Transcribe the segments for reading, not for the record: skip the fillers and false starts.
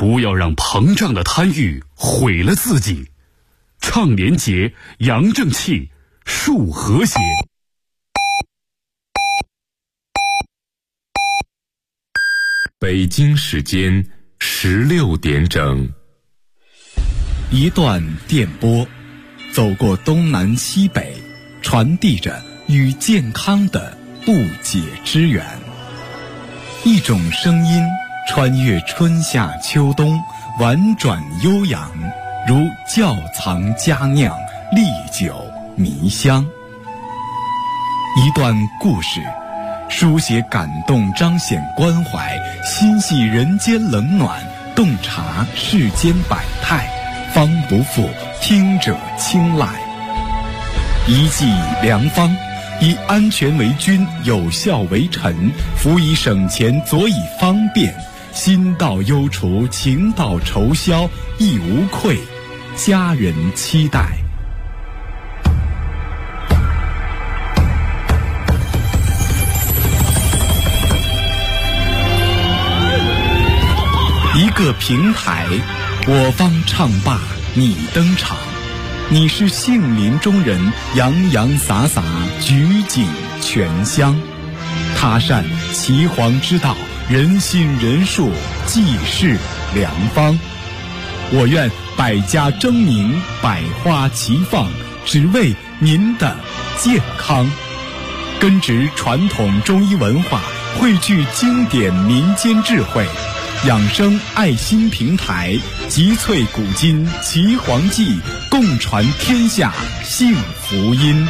不要让膨胀的贪欲毁了自己。倡廉洁，扬正气，树和谐。 北京时间16点整。 一段电波，走过东南西北，传递着与健康的不解之缘。一种声音穿越春夏秋冬，婉转悠扬，如窖藏佳酿，历久弥香。一段故事，书写感动，彰显关怀，心系人间冷暖，洞察世间百态，方不负听者青睐。一剂良方，以安全为君，有效为臣，辅以省钱，佐以方便，心到忧除，情到愁消，亦无愧，家人期待。一个平台，我方唱罢你登场，你是杏林中人，洋洋洒洒，举景全香。他善岐黄之道，人心人术，济世良方。我愿百家争鸣，百花齐放，只为您的健康。根植传统中医文化，汇聚经典民间智慧，养生爱心平台，集萃古今岐黄记，共传天下幸福音。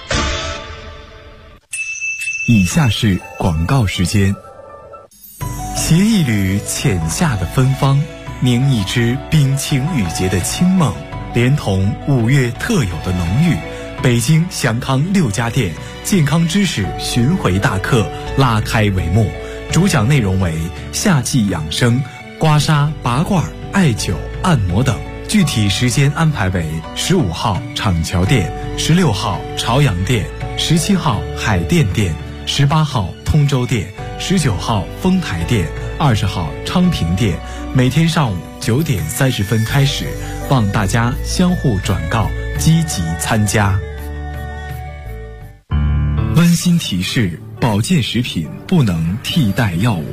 以下是广告时间。携一缕浅夏的芬芳，凝一支冰清玉洁的清梦，连同5月特有的浓郁，北京祥康6家店健康知识巡回大课拉开帷幕。主讲内容为夏季养生、刮痧、拔罐、艾灸、按摩等。具体时间安排为15号厂桥店、16号朝阳店、17号海淀店、18号通州店、19号丰台店、20号昌平店。每天上午9点30分开始，望大家相互转告，积极参加。温馨提示：保健食品不能替代药物。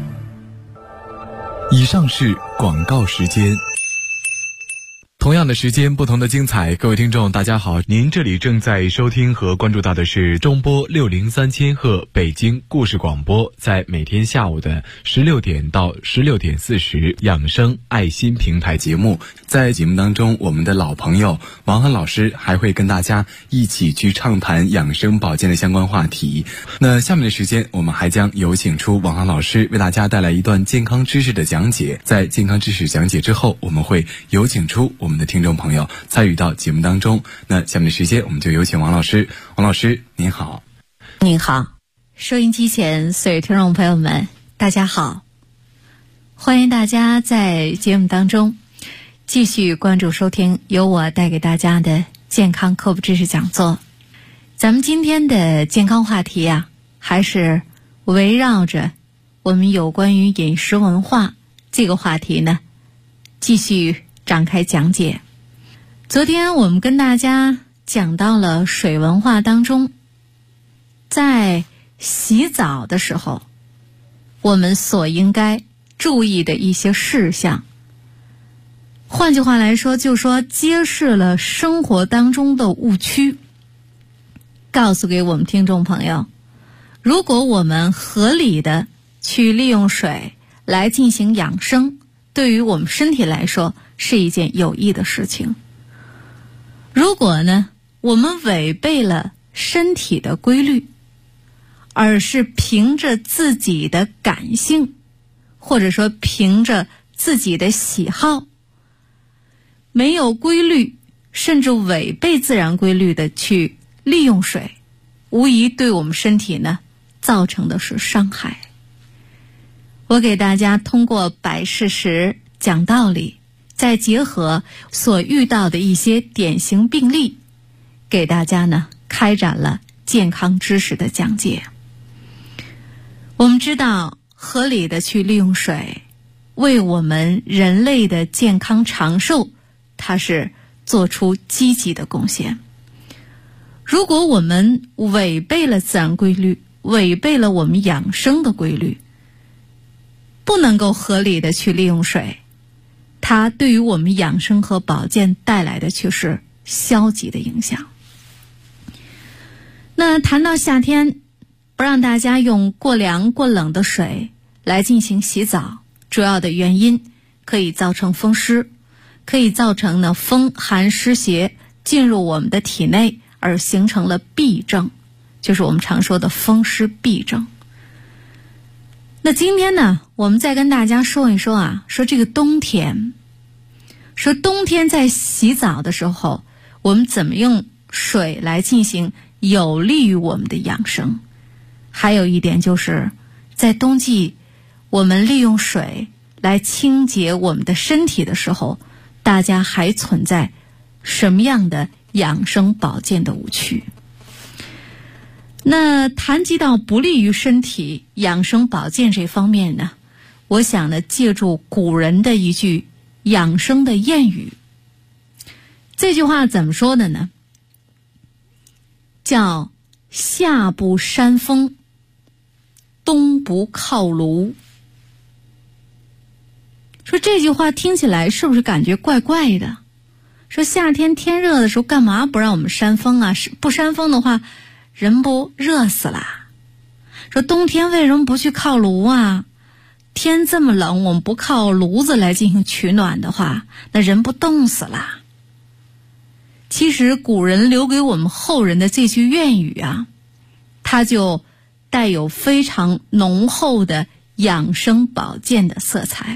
以上是广告时间。同样的时间，不同的精彩。各位听众大家好，您这里正在收听和关注到的是中波603千赫北京故事广播，在每天下午的16点到16点40养生爱心平台节目。在节目当中，我们的老朋友王涵老师还会跟大家一起去畅谈养生保健的相关话题。那下面的时间，我们还将有请出王涵老师为大家带来一段健康知识的讲解。在健康知识讲解之后，我们会有请出我们的听众朋友参与到节目当中。那下面的时间，我们就有请王老师。王老师您好。 您好，收音机前所有听众朋友们大家好，欢迎大家在节目当中继续关注收听由我带给大家的健康科普知识讲座。咱们今天的健康话题啊，还是围绕着我们有关于饮食文化这个话题呢继续展开讲解。昨天我们跟大家讲到了水文化当中，在洗澡的时候我们所应该注意的一些事项。换句话来说，就说揭示了生活当中的误区，告诉给我们听众朋友，如果我们合理的去利用水来进行养生，对于我们身体来说是一件有益的事情。如果呢，我们违背了身体的规律，而是凭着自己的感性，或者说凭着自己的喜好，没有规律，甚至违背自然规律的去利用水，无疑对我们身体呢造成的是伤害。我给大家通过摆事实讲道理，再结合所遇到的一些典型病例，给大家呢开展了健康知识的讲解。我们知道，合理的去利用水， 为我们人类的健康长寿，它是做出积极的贡献。如果我们违背了自然规律，违背了我们养生的规律，不能够合理的去利用水，它对于我们养生和保健带来的却是消极的影响。那谈到夏天，不让大家用过凉过冷的水来进行洗澡，主要的原因可以造成风湿，可以造成呢风寒湿邪进入我们的体内，而形成了痹症，就是我们常说的风湿痹症。那今天呢，我们再跟大家说一说说这个冬天，说冬天在洗澡的时候，我们怎么用水来进行有利于我们的养生。还有一点就是在冬季我们利用水来清洁我们的身体的时候，大家还存在什么样的养生保健的误区。那谈及到不利于身体养生保健这方面呢，我想呢借助古人的一句养生的谚语。这句话怎么说的呢？叫夏不扇风，冬不靠炉。说这句话听起来是不是感觉怪怪的？说夏天天热的时候干嘛不让我们扇风啊？不扇风的话人不热死了。说冬天为什么不去靠炉啊？天这么冷，我们不靠炉子来进行取暖的话，那人不冻死了。其实古人留给我们后人的这句谚语它就带有非常浓厚的养生保健的色彩。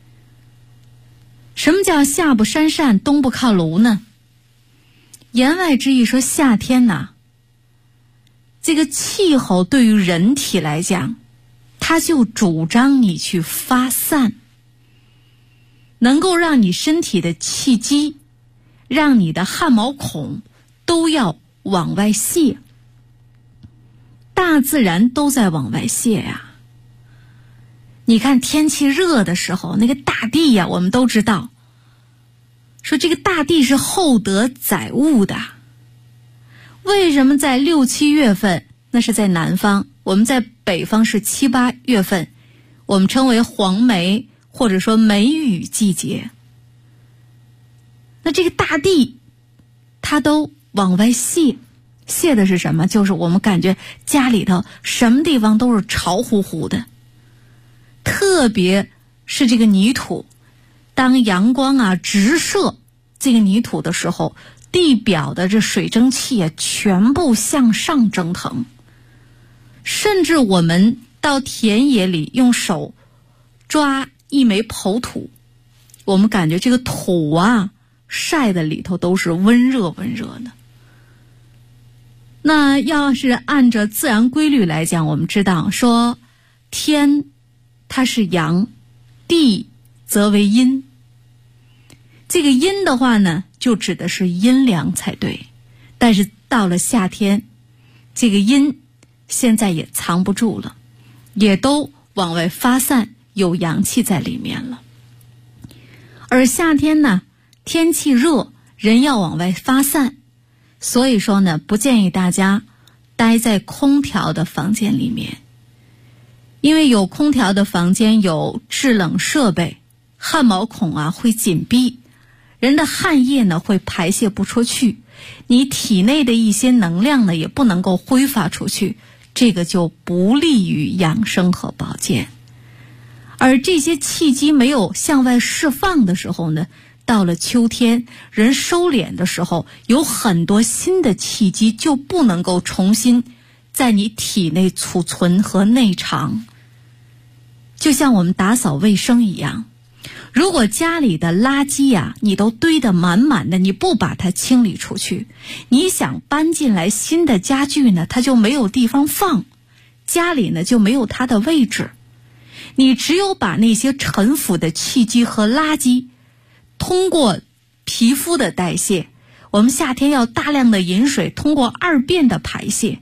什么叫夏不扇扇，冬不靠炉呢？言外之意说，夏天这个气候对于人体来讲，它就主张你去发散，能够让你身体的气机，让你的汗毛孔都要往外泄。大自然都在往外泄你看天气热的时候，那个大地我们都知道，说这个大地是厚德载物的。为什么在6、7月份，那是在南方，我们在北方是7、8月份，我们称为黄梅或者说梅雨季节。那这个大地它都往外泄，泄的是什么？就是我们感觉家里头什么地方都是潮乎乎的，特别是这个泥土，当阳光直射这个泥土的时候，地表的这水蒸气全部向上蒸腾。甚至我们到田野里用手抓一枚刨土，我们感觉这个土晒的里头都是温热温热的。那要是按照自然规律来讲，我们知道说天它是阳，地则为阴。这个阴的话呢，就指的是阴凉才对。但是到了夏天，这个阴现在也藏不住了，也都往外发散，有阳气在里面了。而夏天呢，天气热，人要往外发散，所以说呢，不建议大家待在空调的房间里面。因为有空调的房间有制冷设备，汗毛孔会紧闭，人的汗液呢会排泄不出去，你体内的一些能量呢也不能够挥发出去，这个就不利于养生和保健。而这些气机没有向外释放的时候呢，到了秋天，人收敛的时候，有很多新的气机就不能够重新在你体内储存和内藏。就像我们打扫卫生一样，如果家里的垃圾你都堆得满满的，你不把它清理出去，你想搬进来新的家具呢，它就没有地方放，家里呢就没有它的位置。你只有把那些陈腐的气机和垃圾通过皮肤的代谢，我们夏天要大量的饮水，通过2便的排泄，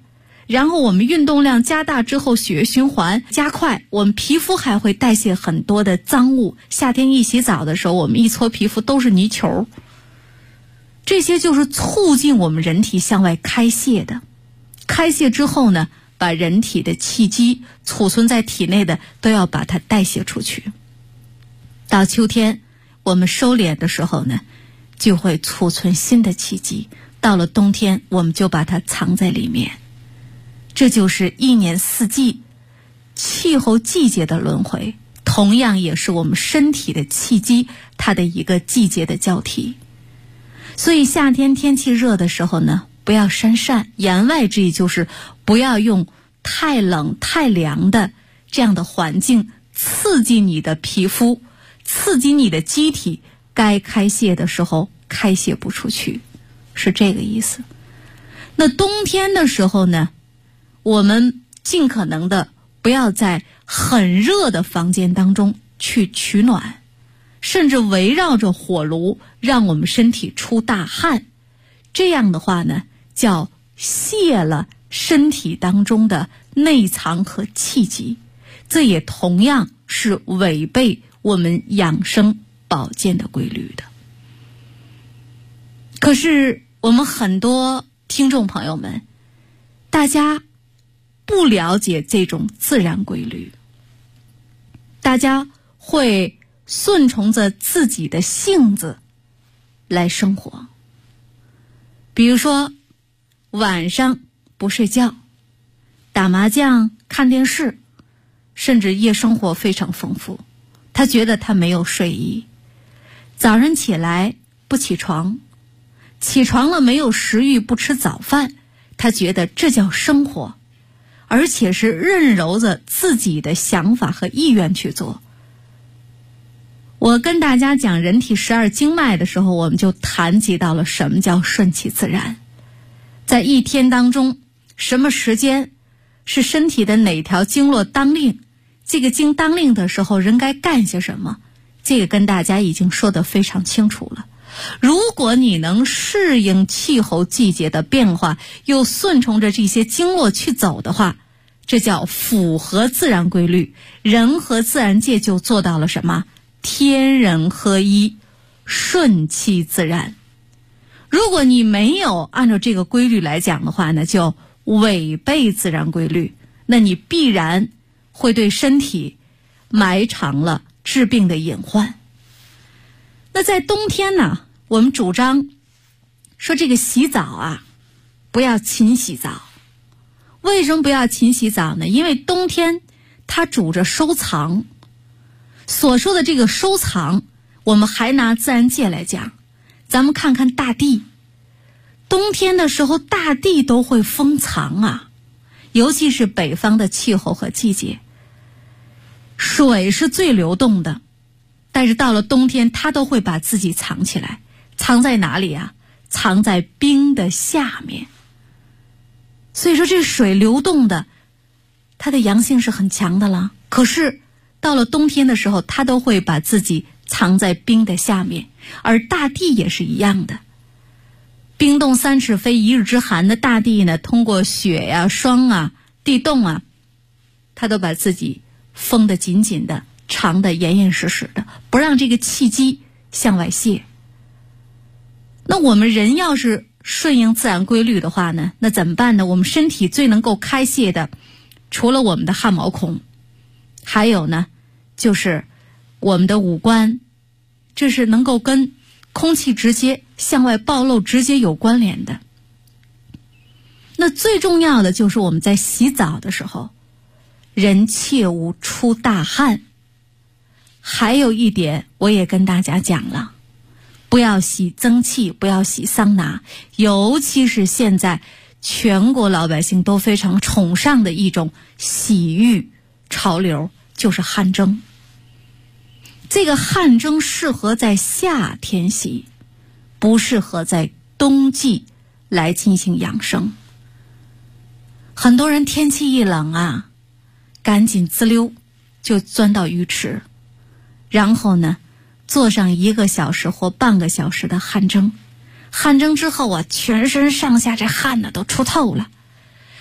然后我们运动量加大之后，血液循环加快，我们皮肤还会代谢很多的脏物。夏天一洗澡的时候，我们一搓皮肤都是泥球，这些就是促进我们人体向外开泄的。开泄之后呢，把人体的气机储存在体内的都要把它代谢出去。到秋天我们收敛的时候呢，就会储存新的气机，到了冬天我们就把它藏在里面。这就是一年四季气候季节的轮回，同样也是我们身体的气机它的一个季节的交替。所以夏天天气热的时候呢，不要扇扇，言外之意就是不要用太冷太凉的这样的环境刺激你的皮肤，刺激你的机体，该开泄的时候开泄不出去，是这个意思。那冬天的时候呢，我们尽可能的不要在很热的房间当中去取暖，甚至围绕着火炉让我们身体出大汗，这样的话呢，叫泄了身体当中的内藏和气机，这也同样是违背我们养生保健的规律的。可是我们很多听众朋友们，大家不了解这种自然规律，大家会顺从着自己的性子来生活。比如说晚上不睡觉，打麻将看电视，甚至夜生活非常丰富，他觉得他没有睡意。早上起来不起床，起床了没有食欲，不吃早饭，他觉得这叫生活，而且是任由着自己的想法和意愿去做。我跟大家讲人体12经脉的时候，我们就谈及到了什么叫顺其自然。在一天当中，什么时间是身体的哪条经络当令，这个经当令的时候人该干些什么，这个跟大家已经说得非常清楚了。如果你能适应气候季节的变化，又顺从着这些经络去走的话，这叫符合自然规律，人和自然界就做到了什么？天人合一，顺其自然。如果你没有按照这个规律来讲的话呢，就违背自然规律，那你必然会对身体埋藏了治病的隐患。那在冬天呢，我们主张说这个洗澡啊，不要勤洗澡。为什么不要勤洗澡呢？因为冬天它主着收藏。所说的这个收藏，我们还拿自然界来讲，咱们看看大地，冬天的时候大地都会封藏啊，尤其是北方的气候和季节，水是最流动的，但是到了冬天它都会把自己藏起来。藏在哪里啊？藏在冰的下面。所以说这水流动的，它的阳性是很强的了，可是到了冬天的时候，它都会把自己藏在冰的下面。而大地也是一样的，冰冻3尺非一日之寒的大地呢，通过雪呀、霜啊、地冻啊，它都把自己封得紧紧的，藏得严严实实的，不让这个气机向外泄。那我们人要是顺应自然规律的话呢，那怎么办呢？我们身体最能够开泄的，除了我们的汗毛孔，还有呢就是我们的五官，这是能够跟空气直接向外暴露直接有关联的。那最重要的就是我们在洗澡的时候，人切勿出大汗。还有一点我也跟大家讲了，不要洗蒸汽，不要洗桑拿，尤其是现在全国老百姓都非常崇尚的一种洗浴潮流，就是汗蒸。这个汗蒸适合在夏天洗，不适合在冬季来进行养生。很多人天气一冷啊，赶紧滋溜就钻到浴池，然后呢做上1个小时或半个小时的汗蒸。汗蒸之后啊，全身上下这汗呢都出透了，太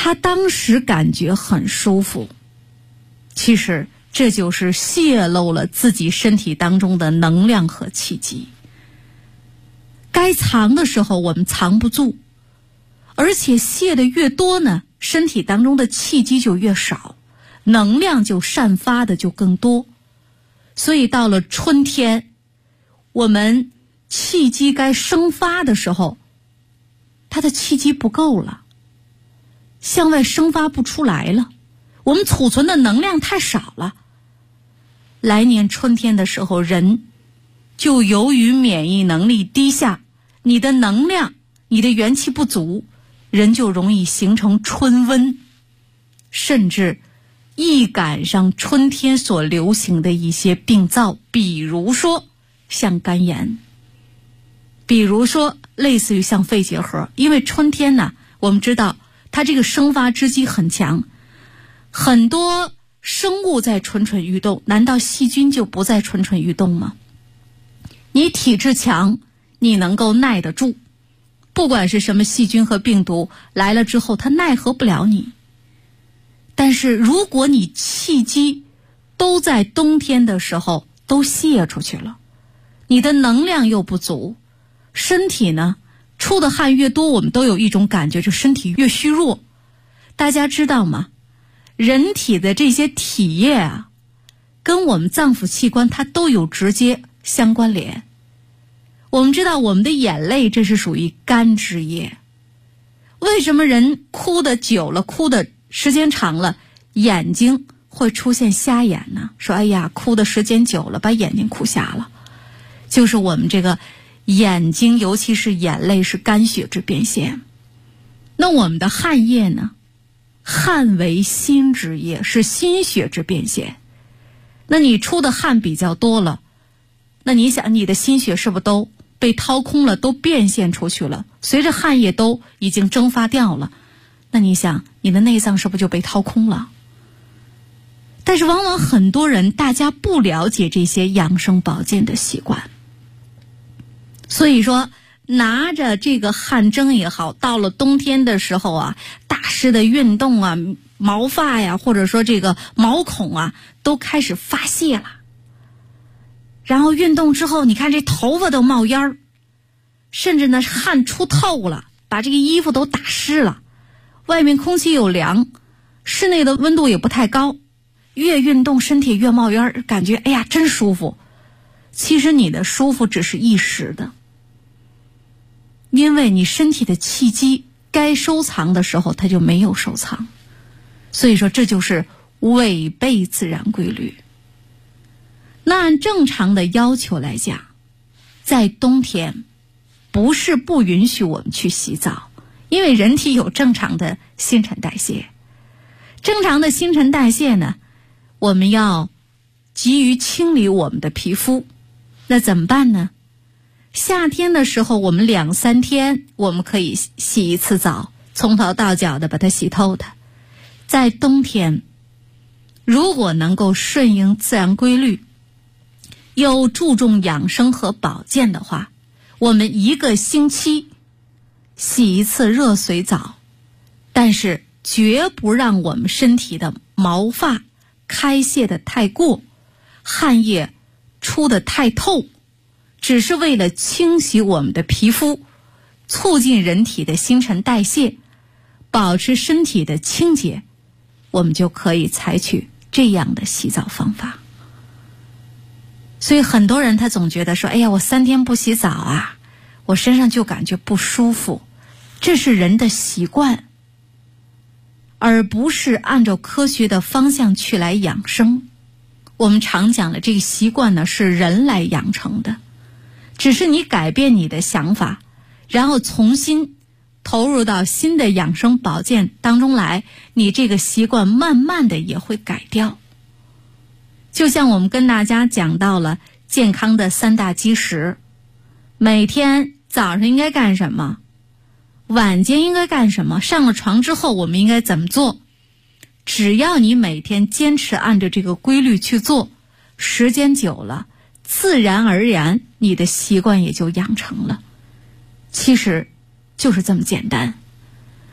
他当时感觉很舒服，其实这就是泄露了自己身体当中的能量和气机。该藏的时候我们藏不住，而且泄的越多呢，身体当中的气机就越少，能量就散发的就更多。所以到了春天，我们气机该生发的时候，它的气机不够了，向外生发不出来了，我们储存的能量太少了。来年春天的时候，人就由于免疫能力低下，你的能量，你的元气不足，人就容易形成春瘟，甚至易赶上春天所流行的一些病灶，比如说像肝炎，比如说类似于像肺结核。因为春天呢，我们知道它这个生发之机很强，很多生物在蠢蠢欲动，难道细菌就不再蠢蠢欲动吗？你体质强，你能够耐得住，不管是什么细菌和病毒来了之后，它奈何不了你。但是如果你气机都在冬天的时候都泄出去了，你的能量又不足，身体呢出的汗越多，我们都有一种感觉，就身体越虚弱。大家知道吗？人体的这些体液啊，跟我们脏腑器官它都有直接相关联。我们知道我们的眼泪，这是属于肝之液。为什么人哭的久了，哭的时间长了，眼睛会出现瞎眼呢？说哎呀，哭的时间久了，把眼睛哭瞎了。就是我们这个眼睛，尤其是眼泪，是肝血之变现。那我们的汗液呢？汗为心之液，是心血之变现。那你出的汗比较多了，那你想你的心血是不是都被掏空了，都变现出去了，随着汗液都已经蒸发掉了，那你想你的内脏是不是就被掏空了？但是往往很多人大家不了解这些养生保健的习惯，所以说拿着这个汗蒸也好，到了冬天的时候啊，大师的运动啊，毛发呀，或者说这个毛孔啊，都开始发泄了。然后运动之后，你看这头发都冒烟儿，甚至呢汗出透了，把这个衣服都打湿了。外面空气又凉，室内的温度也不太高，越运动身体越冒烟儿，感觉哎呀真舒服。其实你的舒服只是一时的，因为你身体的气机该收藏的时候它就没有收藏，所以说这就是违背自然规律。那按正常的要求来讲，在冬天不是不允许我们去洗澡，因为人体有正常的新陈代谢。正常的新陈代谢呢，我们要急于清理我们的皮肤，那怎么办呢？夏天的时候我们2-3天我们可以洗一次澡，从头到脚的把它洗透的。在冬天如果能够顺应自然规律，又注重养生和保健的话，我们1个星期洗一次热水澡，但是绝不让我们身体的毛发开泄的太过，汗液出的太透，只是为了清洗我们的皮肤，促进人体的新陈代谢，保持身体的清洁，我们就可以采取这样的洗澡方法。所以很多人他总觉得说，哎呀，我3天不洗澡啊，我身上就感觉不舒服。这是人的习惯，而不是按照科学的方向去来养生。我们常讲的这个习惯呢，是人来养成的，只是你改变你的想法，然后重新投入到新的养生保健当中来，你这个习惯慢慢的也会改掉。就像我们跟大家讲到了健康的3大基石，每天早上应该干什么，晚间应该干什么，上了床之后我们应该怎么做。只要你每天坚持按照这个规律去做，时间久了，自然而然你的习惯也就养成了。其实就是这么简单。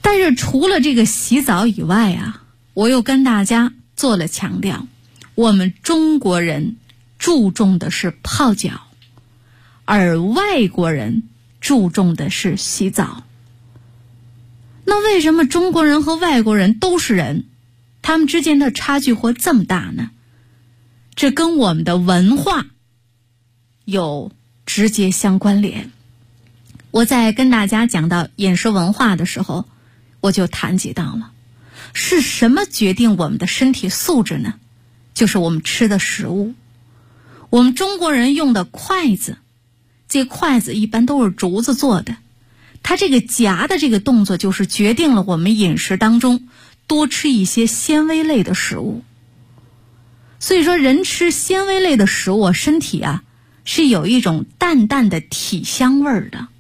但是除了这个洗澡以外啊，我又跟大家做了强调，我们中国人注重的是泡脚，而外国人注重的是洗澡。那为什么中国人和外国人都是人，他们之间的差距会这么大呢？这跟我们的文化有直接相关联。我在跟大家讲到饮食文化的时候，我就谈及到了，是什么决定我们的身体素质呢？就是我们吃的食物。我们中国人用的筷子，这筷子一般都是竹子做的，它这个夹的这个动作就是决定了我们饮食当中多吃一些纤维类的食物。所以说人吃纤维类的食物，身体啊是有一种淡淡的体香味儿的。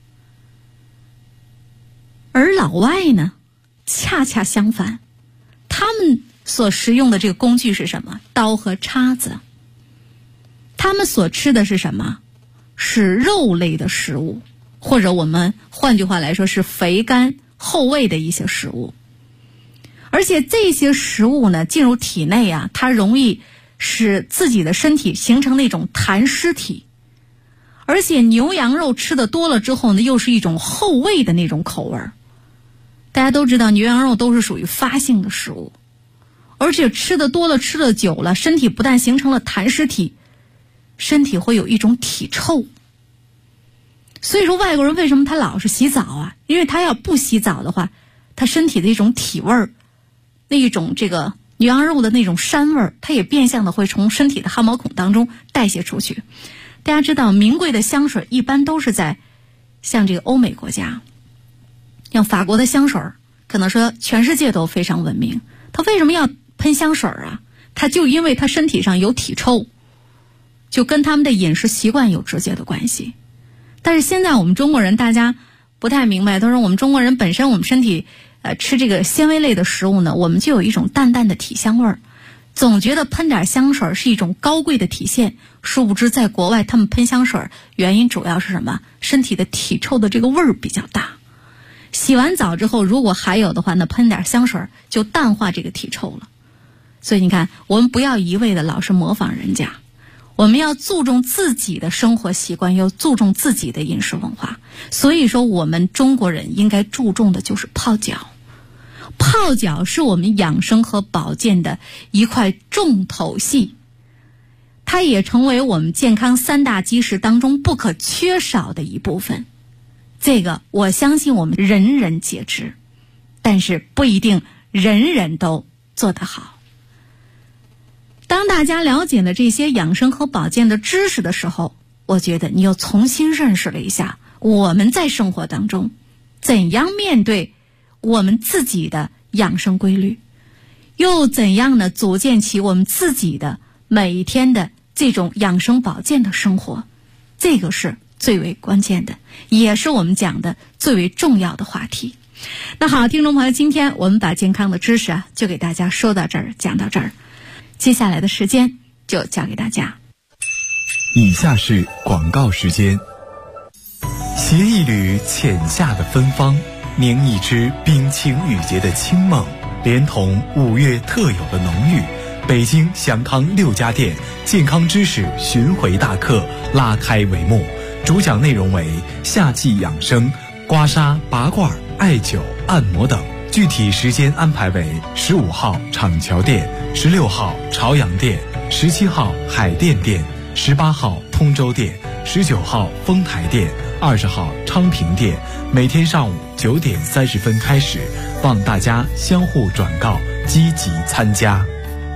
而老外呢恰恰相反，他们所食用的这个工具是什么？刀和叉子。他们所吃的是什么？是肉类的食物，或者我们换句话来说是肥甘厚味的一些食物。而且这些食物呢进入体内啊，它容易使自己的身体形成那种痰湿体。而且牛羊肉吃的多了之后呢，又是一种厚味的那种口味。大家都知道牛羊肉都是属于发性的食物，而且吃的多了吃的久了，身体不但形成了痰湿体，身体会有一种体臭。所以说外国人为什么他老是洗澡啊？因为他要不洗澡的话，他身体的一种体味儿，那一种这个牛羊肉的那种膻味儿，它也变相的会从身体的汗毛孔当中代谢出去。大家知道名贵的香水一般都是在像这个欧美国家，像法国的香水可能说全世界都非常闻名。他为什么要喷香水啊？他就因为他身体上有体臭，就跟他们的饮食习惯有直接的关系。但是现在我们中国人大家不太明白，都说我们中国人本身我们身体吃这个纤维类的食物呢，我们就有一种淡淡的体香味儿，总觉得喷点香水是一种高贵的体现。殊不知在国外他们喷香水原因主要是什么？身体的体臭的这个味儿比较大，洗完澡之后如果还有的话，那喷点香水就淡化这个体臭了。所以你看，我们不要一味的老是模仿人家，我们要注重自己的生活习惯，要注重自己的饮食文化。所以说我们中国人应该注重的就是泡脚。泡脚是我们养生和保健的一块重头戏，它也成为我们健康三大基石当中不可缺少的一部分。这个我相信我们人人皆知，但是不一定人人都做得好。当大家了解了这些养生和保健的知识的时候，我觉得你又重新认识了一下我们在生活当中怎样面对我们自己的养生规律，又怎样呢组建起我们自己的每一天的这种养生保健的生活。这个是最为关键的，也是我们讲的最为重要的话题。那好，听众朋友，今天我们把健康的知识就给大家说到这儿，讲到这儿，接下来的时间就交给大家。 以下是广告时间。携一缕浅夏的芬芳，凝一支冰清玉洁的清梦，连同5月特有的浓郁，北京祥康6家店健康知识巡回大课拉开帷幕。主讲内容为夏季养生、刮痧、拔罐、艾灸、按摩等。具体时间安排为15号厂桥店、16号朝阳店、17号海淀店、18号通州店、19号丰台店、20号昌平店，每天上午9点30分开始，望大家相互转告，积极参加。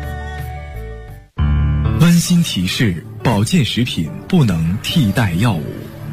温馨提示：保健食品不能替代药物。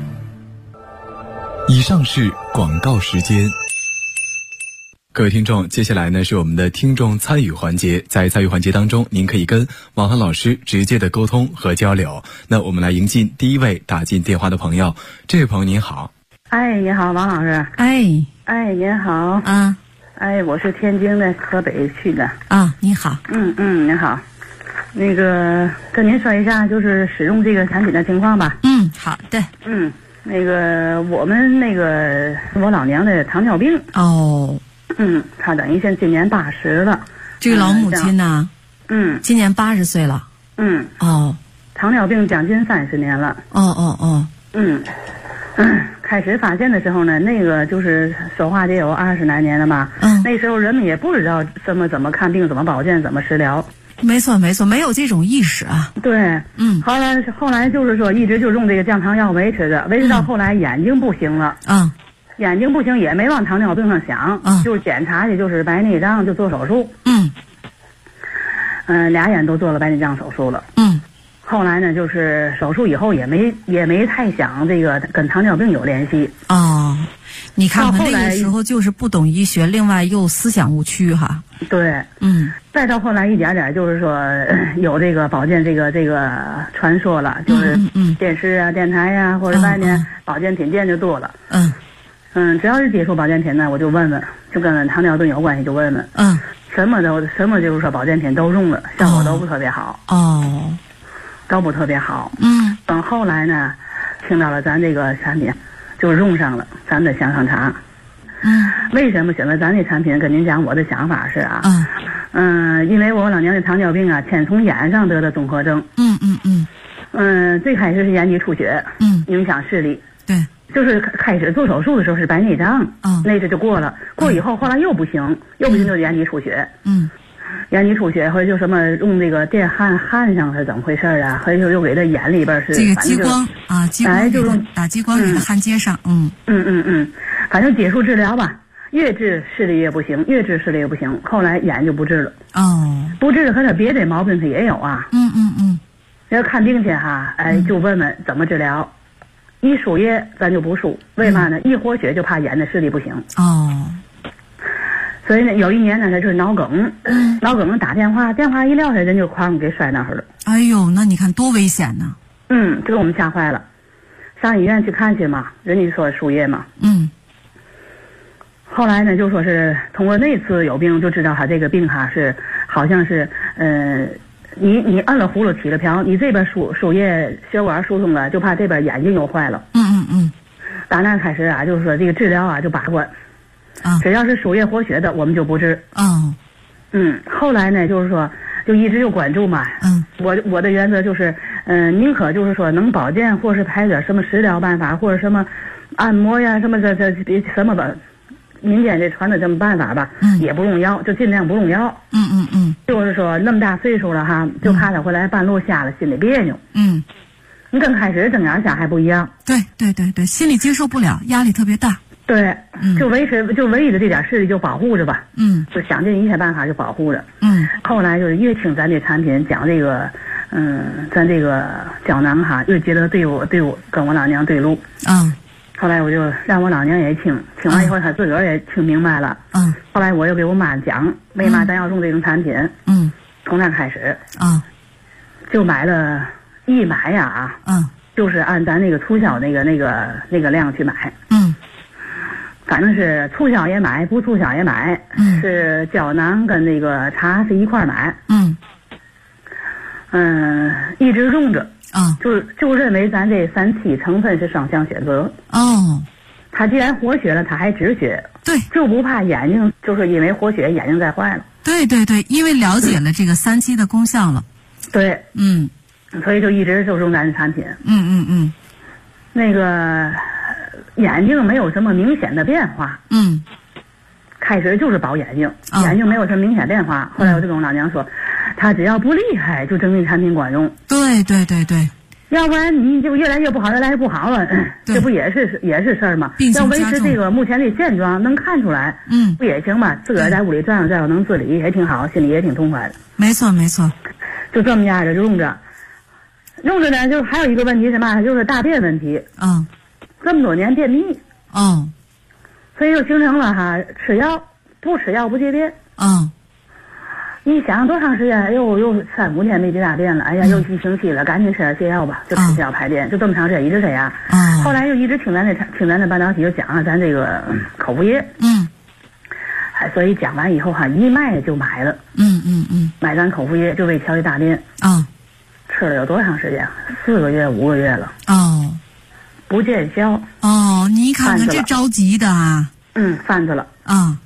以上是广告时间。各位听众，接下来呢是我们的听众参与环节。在参与环节当中，您可以跟王涵老师直接的沟通和交流。那我们来迎进第一位打进电话的朋友。这位朋友您好。 哎，你好，王老师。 哎， 您好啊。 哎，我是天津的，河北去的。 啊，你好。 您好。那个跟您说一下，就是使用这个产品的情况吧。 好的。 那个我们我老娘的糖尿病。 哦。 她等于现在今年80了。 这个老母亲呢？今年80岁了。 糖尿病将近30年了。开始发现的时候呢，那个就是说话得有20来年了吧。那时候人们也不知道怎么看病、怎么保健、怎么食疗。 没错，没有这种意识啊。 对，后来就是说一直就用这个降糖药维持着，维持到后来眼睛不行了。眼睛不行也没往糖尿病上想，就是检查的就是白内障，就做手术。俩眼都做了白内障手术了。后来呢，就是手术以后也没太想这个跟糖尿病有联系。 你看看那个时候就是不懂医学，另外又思想误区哈。 对，再到后来一点点就是说有这个保健这个传说了，就是电视啊、电台呀，或者外面保健品店就多了。只要是接触保健品呢，我就问问，就跟糖尿病有关系就问问。什么就是说保健品都用了，效果都不特别好。都不特别好。等后来呢，听到了咱这个产品，就用上了咱的香肠茶。为什么选择咱这产品？跟您讲我的想法是啊，因为我老娘的糖尿病啊，先从眼上得的综合症。最开始是眼底出血，影响视力。 对， 就是开始做手术的时候是白内障，那次就过了，过以后后来又不行就是眼底出血。眼底出血，或者就什么用这个电焊上是怎么回事啊？或者又给他眼里边是这个激光啊，激光就打激光给他焊接上。 反正接触治疗吧，越治视力越不行，后来眼就不治了。不治了，可是别的毛病他也有啊。要看病去哈，就问问怎么治疗。一输液咱就不输，为嘛呢？一活血就怕眼的视力不行。所以呢，有一年呢，他就是脑梗，脑梗打电话一撂下，人就哐给摔那儿了。 哎呦，那你看多危险呢！ 这给我们吓坏了，上医院去看去嘛，人家说输液嘛。后来呢，就说是通过那次有病就知道他这个病哈是好像是你按了葫芦起了瓢，你这边输液血管疏通了，就怕这边眼睛又坏了。打那开始啊，就是说这个治疗啊就把关。只要是输液活血的，我们就不治。后来呢，就是说，就一直就关注嘛。我的原则就是，宁可就是说能保健，或是拍点什么食疗办法，或者什么按摩呀，什么什么吧，民间这传的这么办法吧，也不用药，就尽量不用药。就是说那么大岁数了哈，就怕他回来半路瞎了，心里别扭。你跟开始睁眼瞎还不一样。 对，心里接受不了，压力特别大。 对，就唯一的这点视力就保护着吧。就想尽一切办法就保护着。后来就是越听咱这产品讲这个，咱这个胶囊哈，越觉得对我跟我老娘对路。后来我就让我老娘也听完以后，她自个儿也听明白了。后来我又给我妈讲，为嘛咱要用这种产品。从那开始。就买了，一买呀就是按咱那个促销那个量去买。反正是促销也买，不促销也买。是胶囊跟那个茶是一块买。一直用着。就认为咱这3期成分是双向选择。它既然活血了，它还止血。 对， 就不怕眼睛就是因为活血眼睛再坏了。 对，因为了解了这个3期的功效了。 对。所以就一直就用咱的产品。那个眼睛没有什么明显的变化。开始就是保眼睛，眼睛没有什么明显变化。后来我就跟我老娘说，他只要不厉害，就证明产品管用。 对， 要不然你就越来越不好，越来越不好了，这不也是事儿吗？要维持这个目前的现状，能看出来，不也行吗？自个儿在屋里转悠转悠，能自理也挺好，心里也挺痛快的。 没错， 就这么样的用着呢，就还有一个问题是嘛，就是大便问题。这么多年便秘。所以就形成了哈，吃药不吃药不解便。你想多长时间？又3、5天没解大便了，哎呀，又1星期了，赶紧吃点泻药吧，就吃泻药排便，就这么长时间一直这样。后来又一直听咱的半导体就讲了咱这个口服液。所以讲完以后哈，一卖就买了。买咱口服液就为调理大便。吃了有多长时间？4个月、5个月了。不见效。 你看看这着急的啊。 犯着了。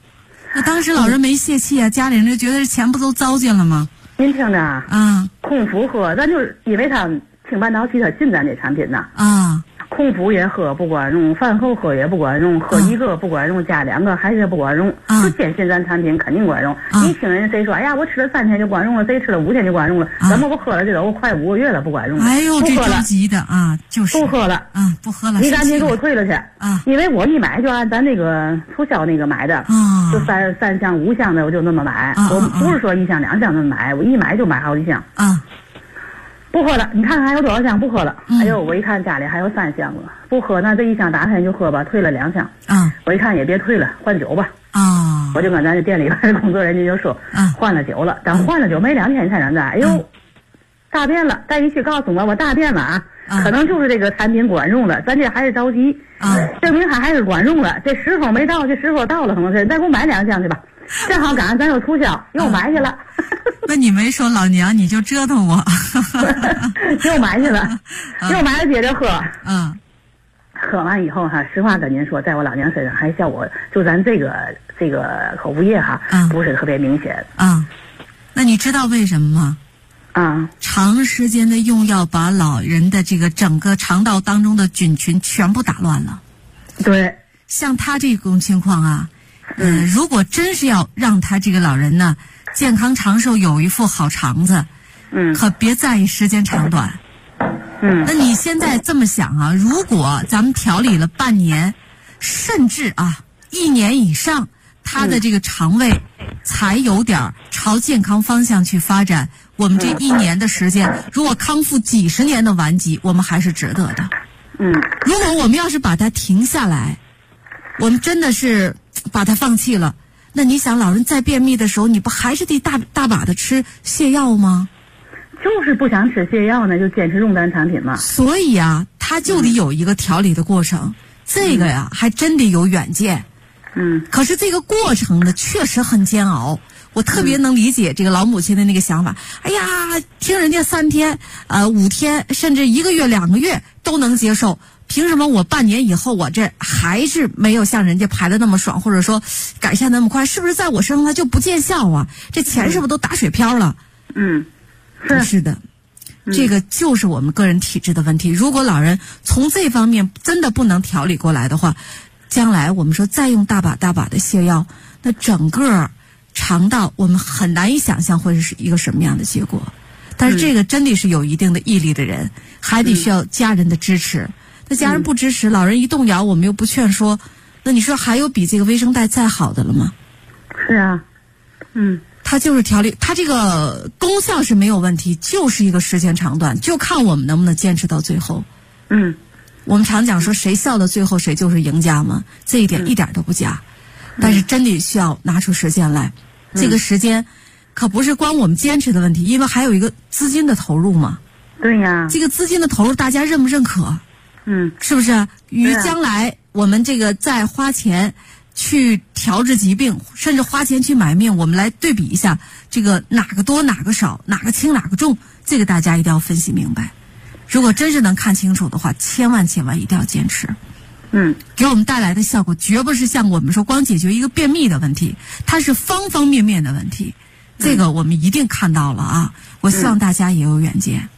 那当时老人没泄气啊，家里人就觉得这钱不都糟践了吗？ 您听着啊， 空腹喝，咱就是因为它氢半导体它进咱这产品呐。 啊， 空腹也喝不管用，饭后喝也不管用，喝一个不管用，加2个还是不管用。就坚信咱产品肯定管用。你听人谁说，哎呀，我吃了3天就管用了，谁吃了5天就管用了？怎么我喝了这都快5个月了不管用了？ 哎呦，这着急的啊，就是不喝了， 不喝了。 你赶紧给我退了去啊！ 因为我一买就按咱那个促销那个买的啊，就3箱5箱的我就那么买，我不是说1箱2箱那么买，我一买就买好几箱啊。 不喝了，你看看还有多少箱不喝了？哎呦，我一看家里还有3箱了，不喝那这1箱打开就喝吧，退了2箱。我一看也别退了，换酒吧。我就跟咱这店里边的工作人员就说，换了酒了，但换了酒没2天才能在，哎呦，大便了，带你去告诉我大便了啊，可能就是这个产品管用了，咱这还是着急证明它还是管用了，这时候没到，这时候到了，可能是再给我买2箱去吧。正好赶上咱有促销，又买去了。 那你没说老娘，你就折腾我。 又买去了，又买了接着喝。喝完以后哈，实话跟您说，在我老娘身上还效果，就咱这个口服液哈，不是特别明显。 那你知道为什么吗？长时间的用药把老人的这个整个肠道当中的菌群全部打乱了。 对， 像他这种情况啊。如果真是要让他这个老人呢健康长寿，有一副好肠子，可别在意时间长短。那你现在这么想啊，如果咱们调理了半年，甚至1年以上，他的这个肠胃才有点朝健康方向去发展，我们这1年的时间，如果康复几十年的顽疾，我们还是值得的。如果我们要是把它停下来，我们真的是把它放弃了，那你想老人再便秘的时候，你不还是得大把的吃泻药吗？ 就是不想吃泻药呢，就坚持用咱产品嘛。 所以啊，他就得有一个调理的过程，这个呀还真得有远见。可是这个过程呢确实很煎熬，我特别能理解这个老母亲的那个想法。哎呀，听人家3天、5天，甚至1个月、2个月都能接受。凭什么我半年以后我这还是没有像人家排的那么爽，或者说改善那么快？是不是在我身上它就不见效啊？这钱是不是都打水漂了？是的，这个就是我们个人体质的问题。如果老人从这方面真的不能调理过来的话，将来我们说再用大把的泻药，那整个肠道我们很难以想象会是一个什么样的结果。但是这个真的是有一定的毅力的人，还得需要家人的支持。那家人不支持，老人一动摇，我们又不劝说，那你说还有比这个卫生带再好的了吗？ 是啊， 它就是调理，它这个功效是没有问题，就是一个时间长短，就看我们能不能坚持到最后。我们常讲说谁笑到最后谁就是赢家嘛，这一点一点都不假。但是真的需要拿出时间来，这个时间可不是光我们坚持的问题，因为还有一个资金的投入嘛。 对呀， 这个资金的投入大家认不认可？是不是？于将来我们这个再花钱去调治疾病，甚至花钱去买命，我们来对比一下，这个哪个多哪个少，哪个轻哪个重，这个大家一定要分析明白。如果真是能看清楚的话，千万一定要坚持。给我们带来的效果绝不是像我们说光解决一个便秘的问题，它是方方面面的问题。这个我们一定看到了啊！我希望大家也有远见。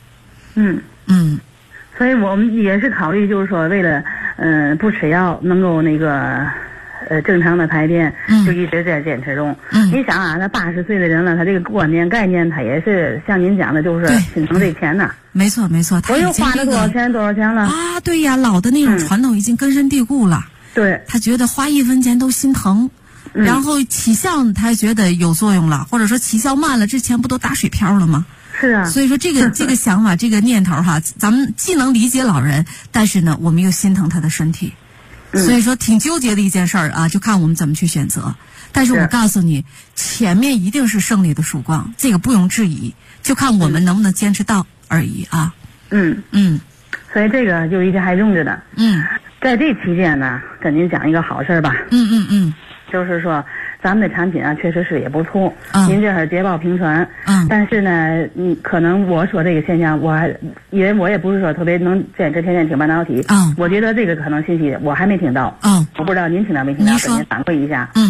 所以我们也是考虑，就是说为了不吃药，能够那个正常的排便，就一直在坚持中。你想啊，他80岁的人了，他这个观念概念，他也是像您讲的，就是心疼这钱呐。 没错， 我又花了多少钱了啊？对呀，老的那种传统已经根深蒂固了。 对， 他觉得花1分钱都心疼，然后起效他觉得有作用了，或者说起效慢了，这钱不都打水漂了吗？ 是啊， 所以说这个想法，这个念头哈，咱们既能理解老人，但是呢，我们又心疼他的身体，所以说挺纠结的一件事儿啊，就看我们怎么去选择。但是我告诉你，前面一定是胜利的曙光，这个不容置疑，就看我们能不能坚持到而已啊。 所以这个就一直还用着呢。在这期间呢，跟您讲一个好事吧。就是说咱们的产品啊，确实是也不错。您这会儿捷报频传。但是呢，可能我说这个现象，因为我也不是说特别能坚持天天听半导体。我觉得这个可能信息我还没听到。我不知道您听到没听到，给您反馈一下。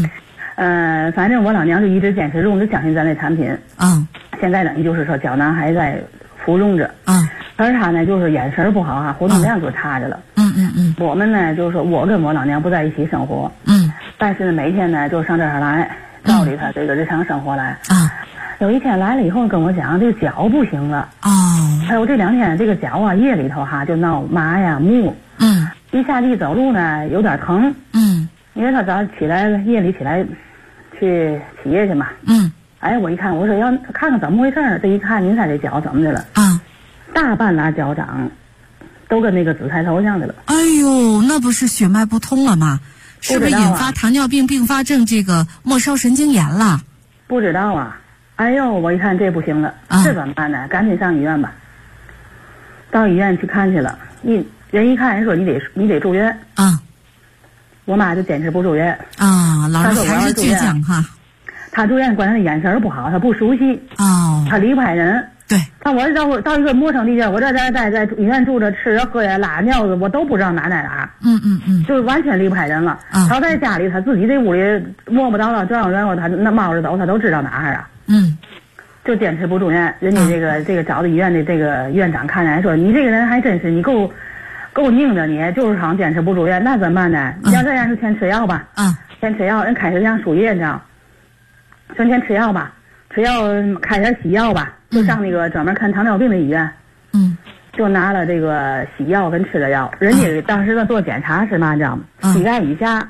反正我老娘就一直坚持用，就相信咱这产品。现在等于就是说胶囊还在服用着。可是他呢，就是眼神不好啊，活动量就差着了。我们呢，就是说我跟我老娘不在一起生活。但是呢，每天呢就上这儿来照理他这个日常生活来。有一天来了以后跟我讲，这个脚不行了。还有这2天这个脚啊，夜里头哈就闹麻呀木。一下地走路呢有点疼。因为他早上起来夜里起来去起夜去嘛。我一看，我说要看看怎么回事儿。这一看，您看这脚怎么的了？大半拉脚掌，都跟那个紫菜头像的了。 哎呦，那不是血脉不通了吗？是不是引发糖尿病并发症这个末梢神经炎了？ 不知道啊。哎呦，我一看这不行了，这怎么办呢？赶紧上医院吧。到医院去看去了，人一看，人说你得住院。我妈就坚持不住院。 老人还是倔强哈。 他住院，关键眼神不好，他不熟悉。他离不开人。 对。 他我到一个陌生地界，我这在医院住着，吃着喝呀拉尿子，我都不知道哪。就是完全离不开人了。他在家里，他自己这屋里摸不着了，转悠转悠，他那猫着走，他都知道哪儿啊。就坚持不住院，人家这个找的医院的这个院长看来说，你这个人还真是你够拧着，你就是好像坚持不住院，那怎么办呢？要这样就先吃药吧。先吃药，人开始让输液，你知道？说先吃药吧，吃药开点洗药吧，就上那个专门看糖尿病的医院。就拿了这个洗药跟吃的药，人家当时的做检查是嘛，知道吗？膝盖以下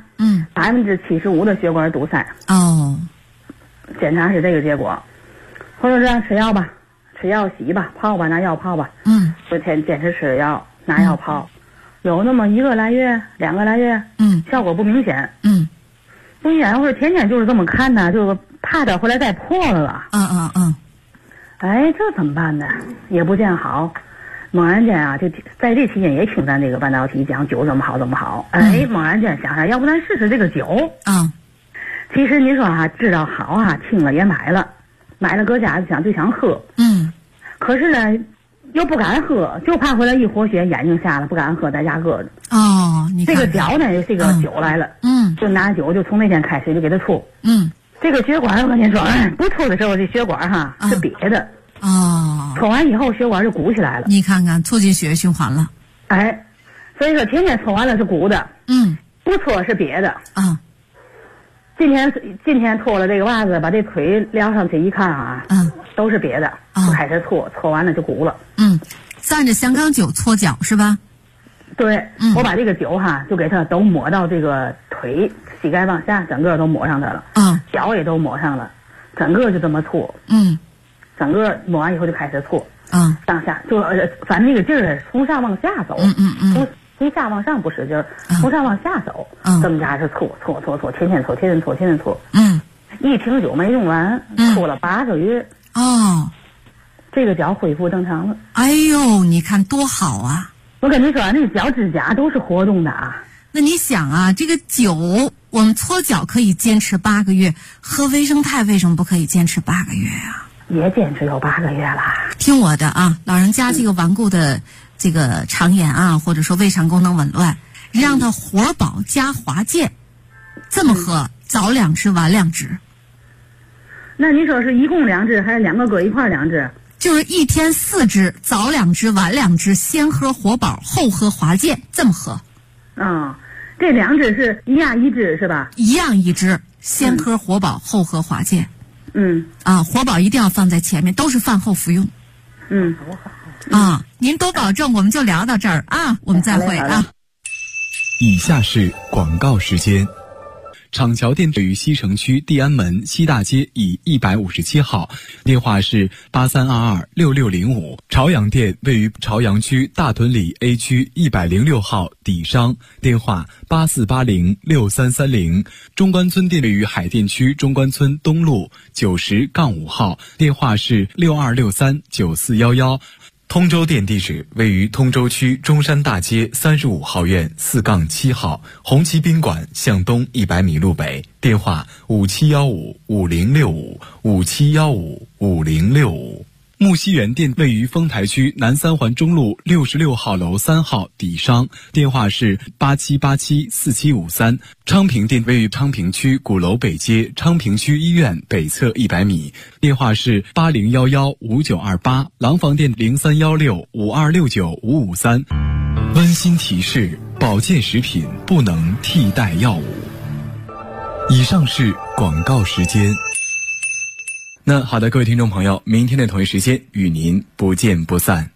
75%的血管堵塞。检查是这个结果。或者这样吃药吧，吃药洗吧，泡吧，拿药泡吧。就坚持吃药，拿药泡，有那么1个来月、2个来月，效果不明显。不明显，或者天天就是这么看呢，就是怕他回来再破了。这怎么办呢？也不见好。猛然间啊，就在这期间也听咱这个半导体讲酒怎么好怎么好。猛然间想想，要不咱试试这个酒。其实您说知道好听了也买了搁家就想喝。可是呢又不敢喝，就怕回来一活血眼睛瞎了，不敢喝，在家搁着。你看这个脚呢这个酒来了。就拿酒就从那天开始就给他搓。这个血管我跟您说，不搓的时候这血管是瘪的。搓完以后血管就鼓起来了。你看看，促进血液循环了。所以说天天搓完了是鼓的。不搓是瘪的。今天脱了这个袜子，把这腿撩上去一看都是瘪的。就开始搓完了就鼓了。 蘸着香港酒搓脚是吧？ 对。我把这个酒就给它都抹到这个腿膝盖往下，整个都抹上它了。脚也都抹上了，整个就这么搓。整个抹完以后就开始搓。上下就反正那个劲儿从上往下走。从下往上不使劲儿，从上往下走。这么家是搓，天天搓。一瓶酒没用完，搓了8个月。这个脚恢复正常了。 哎呦，你看多好啊！ 我跟你说，那个脚指甲都是活动的啊。 那你想这个酒我们搓脚可以坚持8个月，喝维生肽为什么不可以坚持8个月啊？ 也坚持有8个月了。 听我的老人家这个顽固的这个肠炎或者说胃肠功能紊乱，让他活宝加华健，这么喝，早2支晚2支。 那你说是一共2支还是2个搁一块2支？ 就是一天4支，早2支晚2支，先喝活宝后喝华健，这么喝。 这2支是一样1支是吧？ 一样1支，先喝活宝后喝华健。活宝一定要放在前面，都是饭后服用。您多保重，我们就聊到这儿我们再会以下是广告时间。厂桥店位于西城区地安门西大街以157号，电话是83226605。朝阳店位于朝阳区大屯里 A 区106号底商，电话84806330。中关村店位于海淀区中关村东路90-5号，电话是62639411。通州店地址位于通州区中山大街35号院4-7号，红旗宾馆向东100米路北，电话57155065，57155065。 木樨园店位于丰台区南三环中路66号楼3号底商，电话是87874753。昌平店位于昌平区鼓楼北街昌平区医院北侧100米，电话是80115928。廊坊店031652695553。温馨提示：保健食品不能替代药物。以上是广告时间。那好的，各位听众朋友，明天的同一时间与您不见不散。